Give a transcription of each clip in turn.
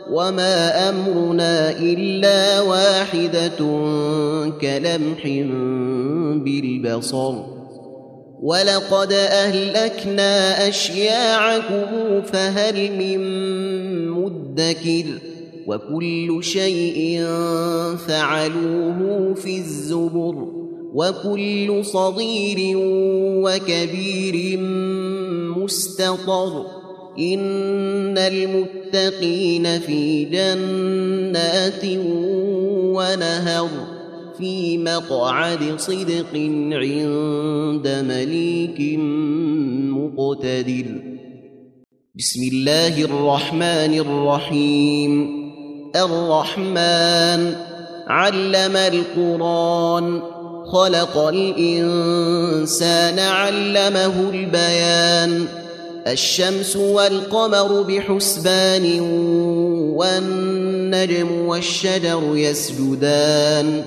وما أمرنا إلا واحدة كلمح بالبصر ولقد أهلكنا أشياعكم فهل من مدكر وكل شيء فعلوه في الزبر وكل صغير وكبير مستطر إن المتقين في جنات ونهر في مقعد صدق عند مليك مقتدر. بسم الله الرحمن الرحيم. الرحمن علم القرآن خلق الإنسان علمه البيان الشمس والقمر بحسبان والنجم والشجر يسجدان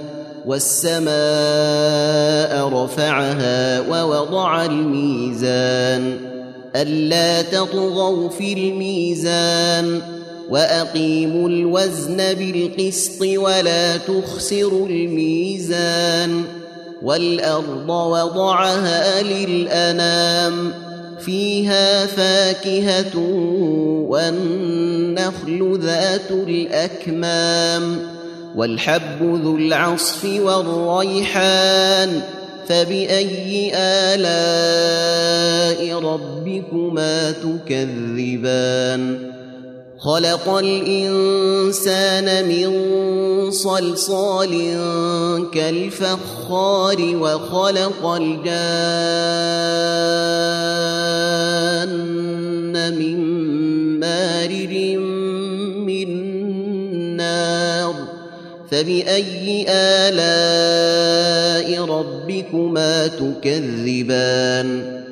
والسماء رفعها ووضع الميزان ألا تطغوا في الميزان وأقيموا الوزن بالقسط ولا تخسروا الميزان والأرض وضعها للأنام فيها فاكهة والنخل ذات الأكمام والحب ذو العصف والريحان فبأي آلاء ربكما تكذبان خلق الإنسان من صلصال كالفخار وخلق الجان من مارج من نار فبأي آلاء ربكما تكذبان